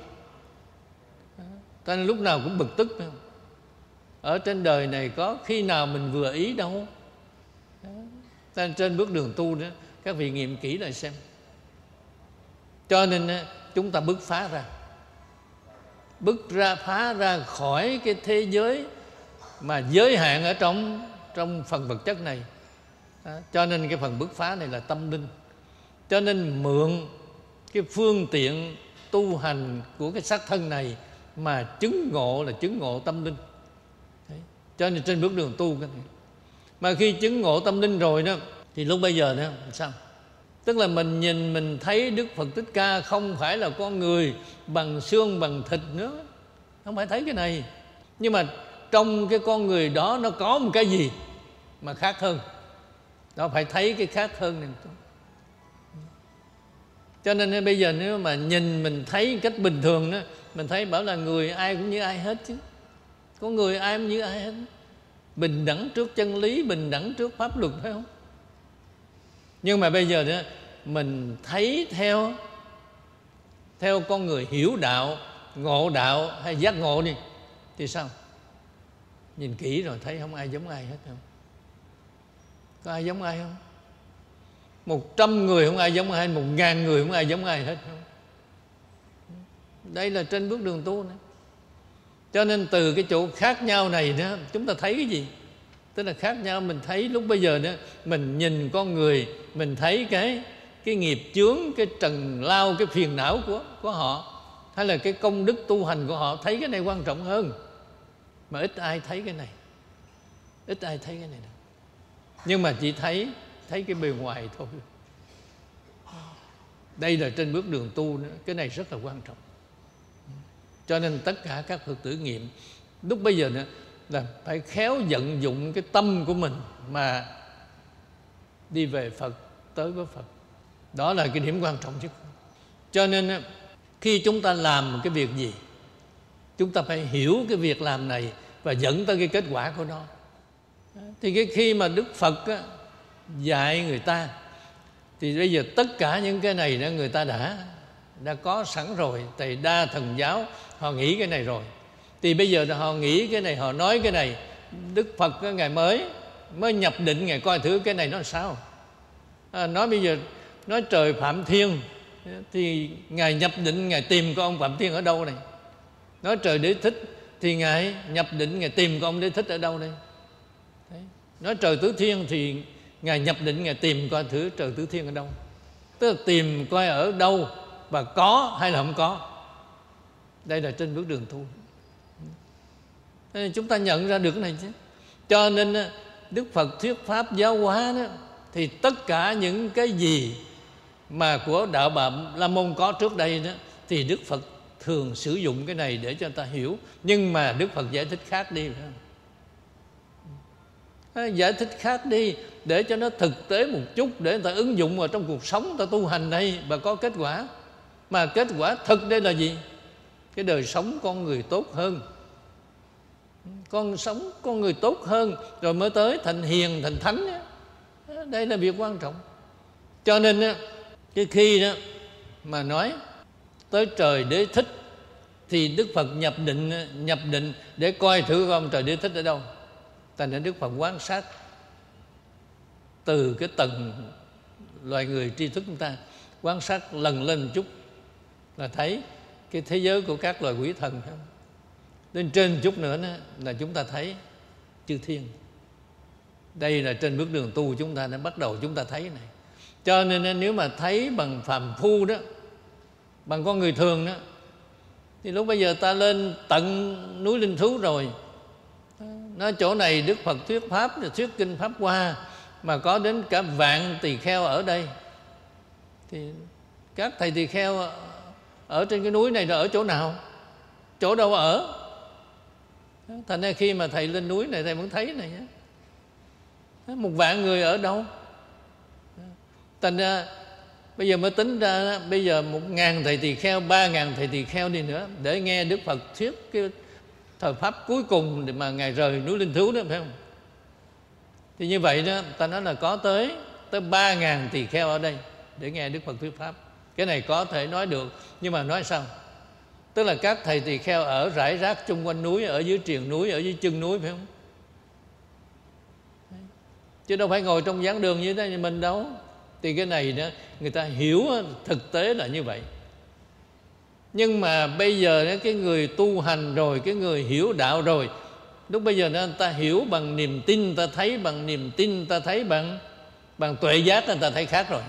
ta nên lúc nào cũng bực tức, phải không? Ở trên đời này có khi nào mình vừa ý đâu. Ta trên bước đường tu đó, các vị nghiệm kỹ lại xem. Cho nên chúng ta bứt phá ra, bứt ra phá ra khỏi cái thế giới mà giới hạn ở trong trong phần vật chất này. Đó, cho nên cái phần bứt phá này là tâm linh. Cho nên mượn cái phương tiện tu hành của cái xác thân này mà chứng ngộ là chứng ngộ tâm linh. Cho nên trên bước đường tu cái này. Mà khi chứng ngộ tâm linh rồi đó, thì lúc bây giờ đó sao? Tức là mình nhìn mình thấy Đức Phật Thích Ca không phải là con người bằng xương bằng thịt nữa, không phải thấy cái này. Nhưng mà trong cái con người đó nó có một cái gì mà khác hơn, đó phải thấy cái khác hơn này. Cho nên bây giờ nếu mà nhìn mình thấy cách bình thường đó, mình thấy bảo là người ai cũng như ai hết chứ. Có người ai cũng như ai hết, bình đẳng trước chân lý, bình đẳng trước pháp luật, phải không? Nhưng mà bây giờ đó mình thấy theo theo con người hiểu đạo, ngộ đạo hay giác ngộ đi, thì sao? Nhìn kỹ rồi thấy không ai giống ai hết không? Có ai giống ai không? Một trăm người không ai giống ai, một ngàn người không ai giống ai hết không? Đây là trên bước đường tu nữa. Cho nên từ cái chỗ khác nhau này đó, chúng ta thấy cái gì? Tức là khác nhau, mình thấy lúc bây giờ đó, mình nhìn con người, mình thấy cái cái nghiệp chướng, cái trần lao, cái phiền não của của họ, hay là cái công đức tu hành của họ, thấy cái này quan trọng hơn. Mà ít ai thấy cái này, ít ai thấy cái này đâu. Nhưng mà chỉ thấy thấy cái bề ngoài thôi. Đây là trên bước đường tu nữa, cái này rất là quan trọng. Cho nên tất cả các Phật tử nghiệm lúc bây giờ nữa là phải khéo vận dụng cái tâm của mình mà đi về Phật, tới với Phật. Đó là cái điểm quan trọng nhất. Cho nên khi chúng ta làm một cái việc gì, chúng ta phải hiểu cái việc làm này và dẫn tới cái kết quả của nó. Thì cái khi mà Đức Phật á, dạy người ta, thì bây giờ tất cả những cái này đó người ta đã đã có sẵn rồi. Tại đa thần giáo họ nghĩ cái này rồi, thì bây giờ họ nghĩ cái này, họ nói cái này. Đức Phật Ngài mới mới nhập định, Ngài coi thử cái này nó sao. à, Nói bây giờ nói trời Phạm Thiên, thì Ngài nhập định Ngài tìm con ông Phạm Thiên ở đâu này. Nói trời Đế Thích, thì Ngài nhập định Ngài tìm con ông Đế Thích ở đâu đây. Đấy. Nói trời Tứ Thiên, thì Ngài nhập định Ngài tìm coi thử trời Tứ Thiên ở đâu. Tức là tìm coi ở đâu và có hay là không có. Đây là trên bước đường tu. Nên chúng ta nhận ra được cái này chứ. Cho nên Đức Phật thuyết pháp giáo hóa đó, thì tất cả những cái gì mà của đạo Bà La Môn có trước đây đó, thì Đức Phật thường sử dụng cái này để cho người ta hiểu. Nhưng mà Đức Phật giải thích khác đi, phải không? Giải thích khác đi để cho nó thực tế một chút, để người ta ứng dụng vào trong cuộc sống, người ta tu hành đây và có kết quả. Mà kết quả thực đây là gì? Cái đời sống con người tốt hơn, con sống con người tốt hơn, rồi mới tới thành hiền, thành thánh. Đây là việc quan trọng. Cho nên cái khi đó mà nói tới trời Đế Thích, thì Đức Phật nhập định nhập định để coi thử ông trời Đế Thích ở đâu. Thành nên Đức Phật quan sát từ cái tầng loài người tri thức chúng ta, quan sát lần lên một chút là thấy cái thế giới của các loài quỷ thần. Lên trên chút nữa đó, là chúng ta thấy chư thiên. Đây là trên bước đường tu chúng ta đã bắt đầu chúng ta thấy này. Cho nên nếu mà thấy bằng phàm phu đó, bằng con người thường đó, thì lúc bây giờ ta lên tận núi Linh Thú rồi, nói chỗ này Đức Phật thuyết pháp, thuyết kinh Pháp Hoa, mà có đến cả vạn tỳ kheo ở đây, thì các thầy tỳ kheo ở trên cái núi này là ở chỗ nào? Chỗ đâu ở? Thành ra khi mà thầy lên núi này, thầy vẫn thấy này nhé. Một vạn người ở đâu? Thành ra bây giờ mới tính ra, bây giờ một ngàn thầy tỳ kheo, ba ngàn thầy tỳ kheo đi nữa, để nghe Đức Phật thuyết cái thời pháp cuối cùng mà Ngài rời núi Linh Thú đó, phải không? Thì như vậy đó, ta nói là có tới tới ba ngàn tỳ kheo ở đây để nghe Đức Phật thuyết pháp. Cái này có thể nói được, nhưng mà nói sao? Tức là các thầy tỳ kheo ở rải rác chung quanh núi, ở dưới triền núi, ở dưới chân núi, phải không? Chứ đâu phải ngồi trong giảng đường như thế như mình đâu. Thì cái này đó, người ta hiểu thực tế là như vậy. Nhưng mà bây giờ đó, cái người tu hành rồi, cái người hiểu đạo rồi, lúc bây giờ đó, ta hiểu bằng niềm tin, ta thấy bằng niềm tin, ta thấy bằng bằng tuệ giác, ta thấy khác rồi.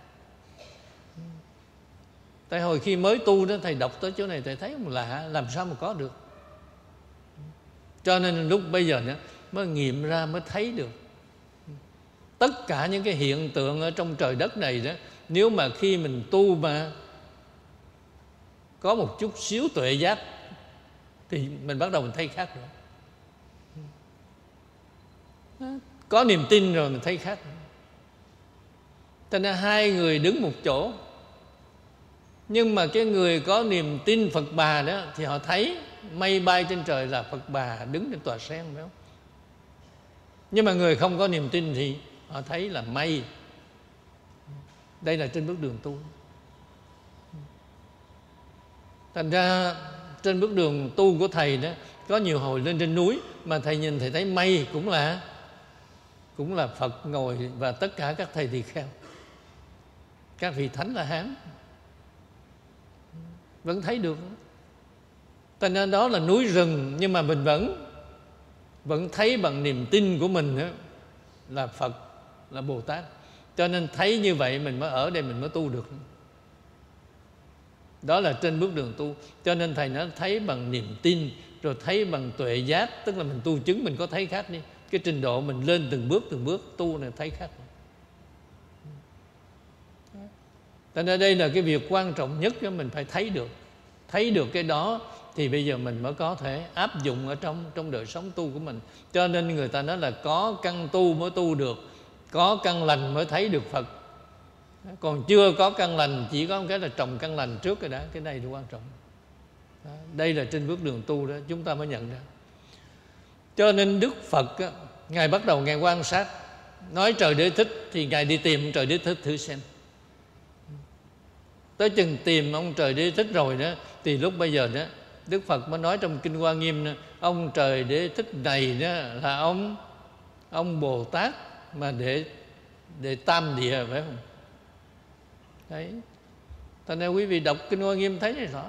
Tại hồi khi mới tu đó, thầy đọc tới chỗ này thầy thấy lạ, làm sao mà có được. Cho nên lúc bây giờ nữa mới nghiệm ra, mới thấy được tất cả những cái hiện tượng ở trong trời đất này đó. Nếu mà khi mình tu mà có một chút xíu tuệ giác thì mình bắt đầu mình thấy khác rồi. Có niềm tin rồi mình thấy khác. Cho nên hai người đứng một chỗ, nhưng mà cái người có niềm tin Phật Bà đó thì họ thấy mây bay trên trời là Phật Bà đứng trên tòa sen, phải không? Nhưng mà người không có niềm tin thì họ thấy là mây. Đây là trên bước đường tu. Thành ra trên bước đường tu của thầy đó, có nhiều hồi lên trên núi mà thầy nhìn thầy thấy mây cũng là cũng là Phật ngồi, và tất cả các thầy tỳ kheo, các vị thánh La Hán vẫn thấy được. Cho nên đó là núi rừng, nhưng mà mình vẫn vẫn thấy bằng niềm tin của mình đó, là Phật, là Bồ Tát. Cho nên thấy như vậy mình mới ở đây, mình mới tu được. Đó là trên bước đường tu. Cho nên thầy nói thấy bằng niềm tin, rồi thấy bằng tuệ giác, tức là mình tu chứng mình có thấy khác đi. Cái trình độ mình lên từng bước từng bước tu này thấy khác. Cho nên đây là cái việc quan trọng nhất đó, mình phải thấy được. Thấy được cái đó thì bây giờ mình mới có thể áp dụng ở trong trong đời sống tu của mình. Cho nên người ta nói là có căn tu mới tu được, có căn lành mới thấy được Phật. Còn chưa có căn lành, chỉ có một cái là trồng căn lành trước rồi đã. Cái này là quan trọng. Đó, đây là trên bước đường tu đó chúng ta mới nhận ra. Cho nên Đức Phật á, Ngài bắt đầu Ngài quan sát. Nói trời đế thích thì Ngài đi tìm trời đế thích thử xem. Tới chừng tìm ông trời đế thích rồi đó, thì lúc bây giờ đó Đức Phật mới nói trong Kinh Hoa Nghiêm đó, ông trời đế thích này đó là ông ông Bồ Tát mà để để tam địa, phải không? Đấy. Thành ra quý vị đọc Kinh Hoa Nghiêm thấy rõ.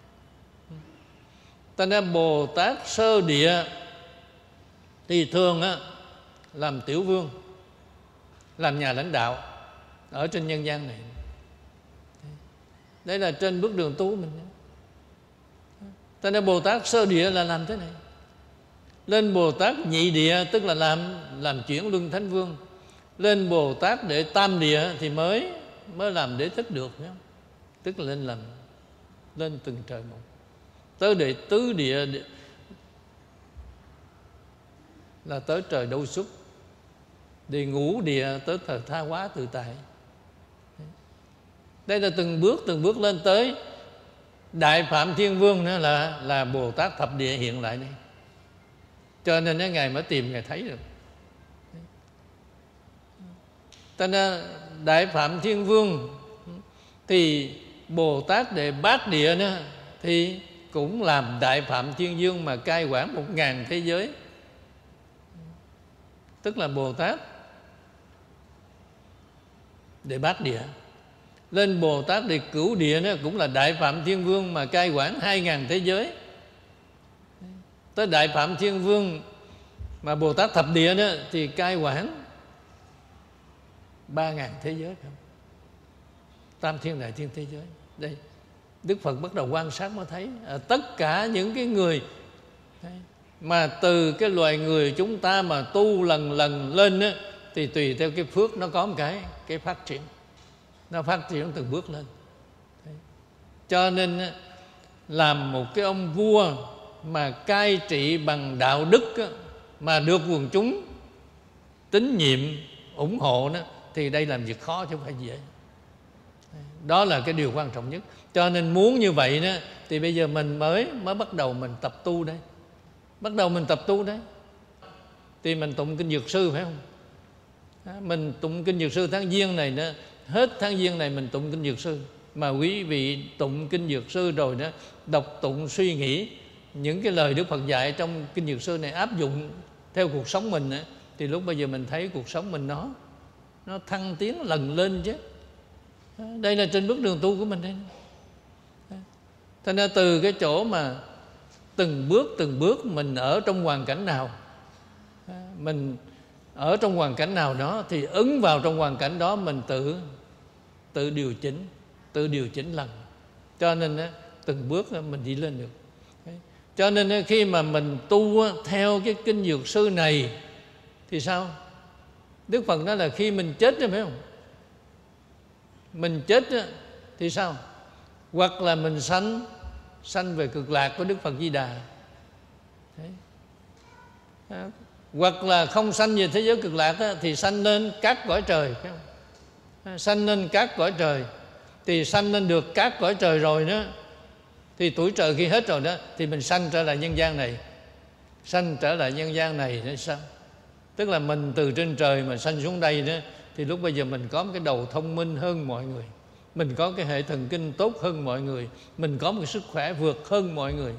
Thành ra Bồ Tát sơ địa thì thường á làm tiểu vương, làm nhà lãnh đạo ở trên nhân gian này. Đây là trên bước đường tu mình. Thành ra Bồ Tát sơ địa là làm thế này. Lên Bồ Tát nhị địa tức là làm làm chuyển luân thánh vương. Lên Bồ Tát để tam địa thì mới mới làm đế thích được, phải không? Tức là lên làm lên từng trời một. Tới đệ tứ địa là tới trời Đâu Xuất. Địa ngũ địa tới thời Tha Hóa Tự Tại. Đây là từng bước từng bước lên tới Đại Phạm Thiên Vương nữa là là Bồ Tát thập địa hiện lại đây. Cho nên cái Ngài mới tìm Ngài thấy được. Cho nên Đại Phạm Thiên Vương thì Bồ Tát Đệ Bát Địa nữa thì cũng làm Đại Phạm Thiên Vương mà cai quản một ngàn thế giới. Tức là Bồ Tát Đệ Bát Địa. Lên Bồ Tát Đệ Cửu Địa nữa cũng là Đại Phạm Thiên Vương mà cai quản hai ngàn thế giới. Tới Đại Phạm Thiên Vương mà Bồ Tát Thập Địa đó thì cai quản ba ngàn thế giới, không? Tam thiên đại thiên thế giới. Đây Đức Phật bắt đầu quan sát mới thấy à, tất cả những cái người mà từ cái loài người chúng ta mà tu lần lần lên á, thì tùy theo cái phước nó có một cái cái phát triển, nó phát triển từng bước lên. Cho nên làm một cái ông vua mà cai trị bằng đạo đức á, mà được quần chúng tín nhiệm ủng hộ đó, thì đây làm việc khó chứ không phải dễ. Đó là cái điều quan trọng nhất. Cho nên muốn như vậy đó thì bây giờ mình mới mới bắt đầu mình tập tu đây. Bắt đầu mình tập tu đấy. Thì mình tụng Kinh Dược Sư, phải không? Mình tụng Kinh Dược Sư tháng Giêng này đó, hết tháng Giêng này mình tụng Kinh Dược Sư. Mà quý vị tụng Kinh Dược Sư rồi đó, đọc tụng suy nghĩ những cái lời Đức Phật dạy trong Kinh Dược Sư này, áp dụng theo cuộc sống mình đó, thì lúc bây giờ mình thấy cuộc sống mình nó nó thăng tiến lần lên chứ. Đây là trên bước đường tu của mình đây. Thế nên từ cái chỗ mà từng bước từng bước mình ở trong hoàn cảnh nào, mình ở trong hoàn cảnh nào đó thì ứng vào trong hoàn cảnh đó mình tự tự điều chỉnh, tự điều chỉnh lần. Cho nên từng bước mình đi lên được. Cho nên khi mà mình tu theo cái kinh Dược Sư này thì sao? Đức Phật nói là khi mình chết rồi phải không? Mình chết thì sao? Hoặc là mình sanh sanh về Cực Lạc của Đức Phật Di Đà. Đấy. À, hoặc là không sanh về thế giới Cực Lạc á, thì sanh lên các cõi trời, phải không? À, sanh lên các cõi trời thì sanh lên được các cõi trời rồi đó, thì tuổi trời khi hết rồi đó thì mình sanh trở lại nhân gian này. Sanh trở lại nhân gian này để sao? Tức là mình từ trên trời mà sanh xuống đây đó, thì lúc bây giờ mình có một cái đầu thông minh hơn mọi người, mình có cái hệ thần kinh tốt hơn mọi người, mình có một cái sức khỏe vượt hơn mọi người.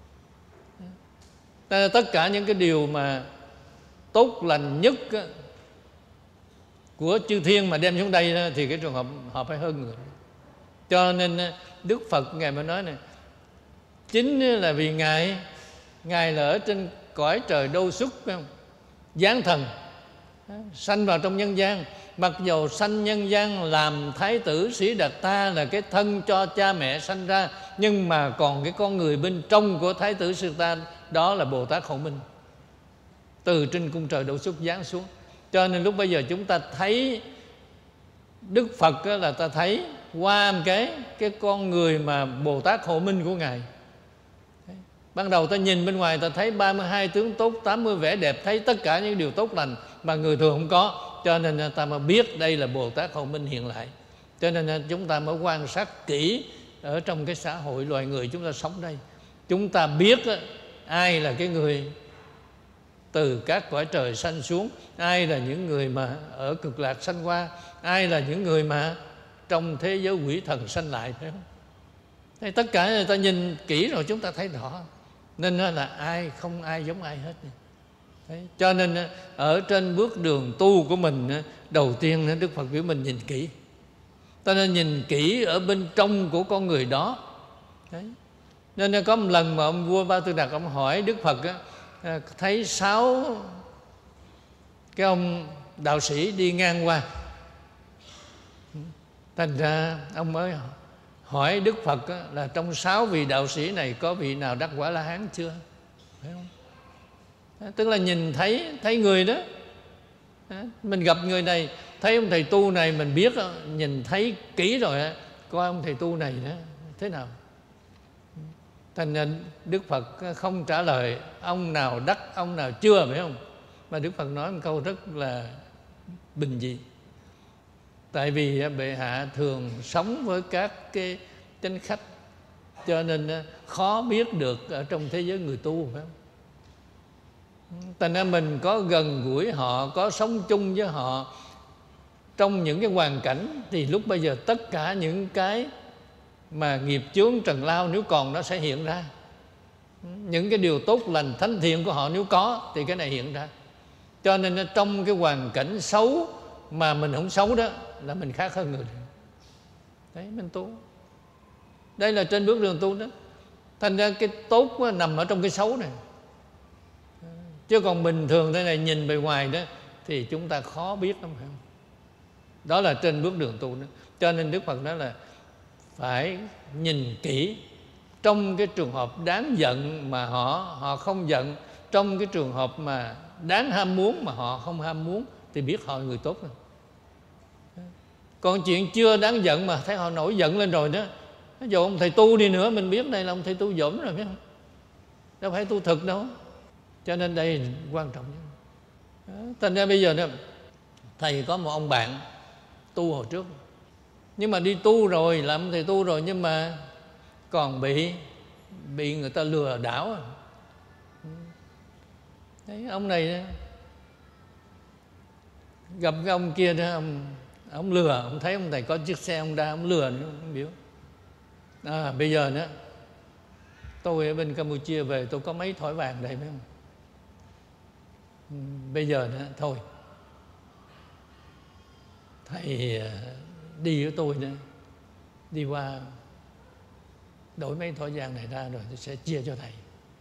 Tất cả những cái điều mà tốt lành nhất của chư thiên mà đem xuống đây đó, thì cái trường hợp họ phải hơn người. Cho nên Đức Phật Ngài mới nói này, chính là vì Ngài Ngài là ở trên cõi trời Đâu Xuất, phải không? Giáng thần sanh vào trong nhân gian. Mặc dầu sanh nhân gian làm thái tử Sĩ Đạt Ta là cái thân cho cha mẹ sanh ra, nhưng mà còn cái con người bên trong của thái tử Sĩ Đạt Ta, đó là Bồ Tát Hộ Minh, từ trên cung trời Đâu Xuất giáng xuống. Cho nên lúc bây giờ chúng ta thấy Đức Phật là ta thấy qua một cái cái con người mà Bồ Tát Hộ Minh của Ngài. Ban đầu ta nhìn bên ngoài ta thấy ba mươi hai tướng tốt, tám mươi vẻ đẹp, thấy tất cả những điều tốt lành mà người thường không có. Cho nên ta mới biết đây là Bồ Tát Hộ Minh hiện lại. Cho nên chúng ta mới quan sát kỹ ở trong cái xã hội loài người chúng ta sống đây. Chúng ta biết ai là cái người từ các cõi trời sanh xuống, ai là những người mà ở Cực Lạc sanh qua, ai là những người mà trong thế giới quỷ thần sanh lại, phải không? Thế tất cả người ta nhìn kỹ rồi chúng ta thấy rõ. Nên là ai không ai giống ai hết. Đấy. Cho nên ở trên bước đường tu của mình, đầu tiên Đức Phật biểu mình nhìn kỹ. Ta nên nhìn kỹ ở bên trong của con người đó. Đấy. Nên có một lần mà ông vua Ba Tư Đạt ông hỏi Đức Phật á, thấy sáu cái ông đạo sĩ đi ngang qua. Thành ra ông mới hỏi Đức Phật á, là trong sáu vị đạo sĩ này có vị nào đắc quả La Hán chưa? Phải không? Đó, tức là nhìn thấy thấy người đó. Đó, mình gặp người này, thấy ông thầy tu này mình biết, nhìn thấy kỹ rồi á, coi ông thầy tu này đó thế nào. Thành ra Đức Phật không trả lời ông nào đắc, ông nào chưa, phải không? Mà Đức Phật nói một câu rất là bình dị. Tại vì bệ hạ thường sống với các cái chánh khách, cho nên khó biết được ở trong thế giới người tu, phải không? Thành ra mình có gần gũi họ, có sống chung với họ trong những cái hoàn cảnh, thì lúc bây giờ tất cả những cái mà nghiệp chướng trần lao nếu còn nó sẽ hiện ra. Những cái điều tốt lành thánh thiện của họ nếu có thì cái này hiện ra. Cho nên trong cái hoàn cảnh xấu mà mình không xấu đó là mình khác hơn người. Đấy, mình tu. Đây là trên bước đường tu đó. Thành ra cái tốt nằm ở trong cái xấu này. Chứ còn bình thường thế này nhìn bề ngoài đó thì chúng ta khó biết lắm, phải không? Đó là trên bước đường tu đó. Cho nên Đức Phật nói là phải nhìn kỹ. Trong cái trường hợp đáng giận mà họ họ không giận, trong cái trường hợp mà đáng ham muốn mà họ không ham muốn, thì biết họ là người tốt rồi. Còn chuyện chưa đáng giận mà thấy họ nổi giận lên rồi đó, dù ông thầy tu đi nữa mình biết đây là ông thầy tu dỗm rồi, biết không? Đâu phải tu thực đâu. Cho nên đây quan trọng nhất. Thành ra bây giờ đó, thầy có một ông bạn tu hồi trước, nhưng mà đi tu rồi, làm thầy tu rồi, nhưng mà còn bị bị người ta lừa đảo. Đấy, ông này đó, gặp cái ông kia đó, ông ông lừa, ông thấy ông thầy có chiếc xe Honda, ông lừa nữa, ông biểu à, bây giờ nữa tôi ở bên Campuchia về, tôi có mấy thỏi vàng đây, phải không? Bây giờ nữa thôi thầy đi với tôi nữa, đi qua đổi mấy thỏi vàng này ra rồi tôi sẽ chia cho thầy.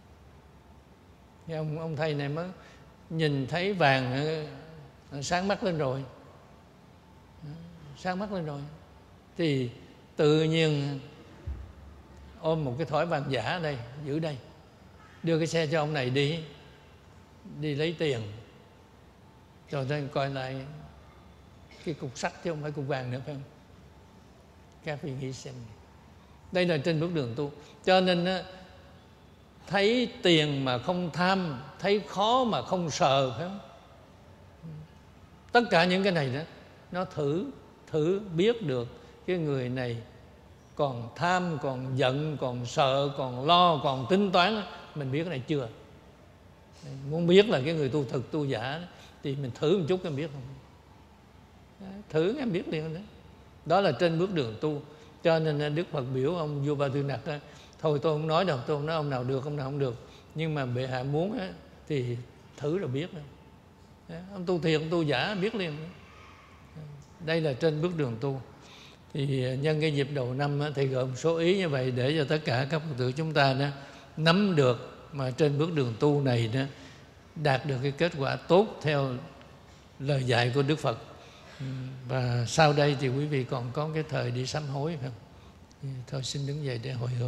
Ông, ông thầy này mới nhìn thấy vàng sáng mắt lên rồi, sáng mắt lên rồi thì tự nhiên ôm một cái thỏi vàng giả ở đây, giữ đây, đưa cái xe cho ông này đi, đi lấy tiền, rồi then coi lại cái cục sắt chứ không phải cục vàng nữa, phải không? Các vị nghĩ xem, đây là trên bước đường tu. Cho nên thấy tiền mà không tham, thấy khó mà không sợ, phải không? Tất cả những cái này đó, nó thử thử biết được cái người này còn tham, còn giận, còn sợ, còn lo, còn tính toán. Mình biết cái này chưa? Muốn biết là cái người tu thực, tu giả thì mình thử một chút em biết không? Thử em biết liền đó. Đó là trên bước đường tu. Cho nên Đức Phật biểu ông vua Ba Tư Nặc, thôi tôi không nói đâu, tôi không nói ông nào được, ông nào không được, nhưng mà bệ hạ muốn thì thử rồi biết. Ông tu thiện, ông tu giả biết liền. Đây là trên bước đường tu. Thì nhân cái dịp đầu năm thì gồm một số ý như vậy để cho tất cả các Phật tử chúng ta đó nắm được, mà trên bước đường tu này đó đạt được cái kết quả tốt theo lời dạy của Đức Phật. Và sau đây thì quý vị còn có cái thời đi sám hối, phải không? Thôi xin đứng dậy để hồi hướng.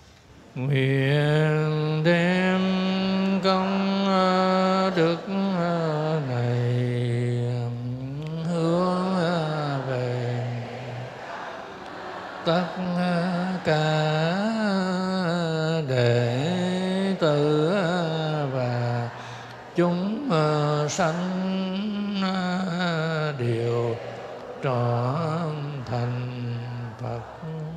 Nguyện đem công đức này hướng về tất cả đệ tử và chúng sanh đều trọn thành Phật.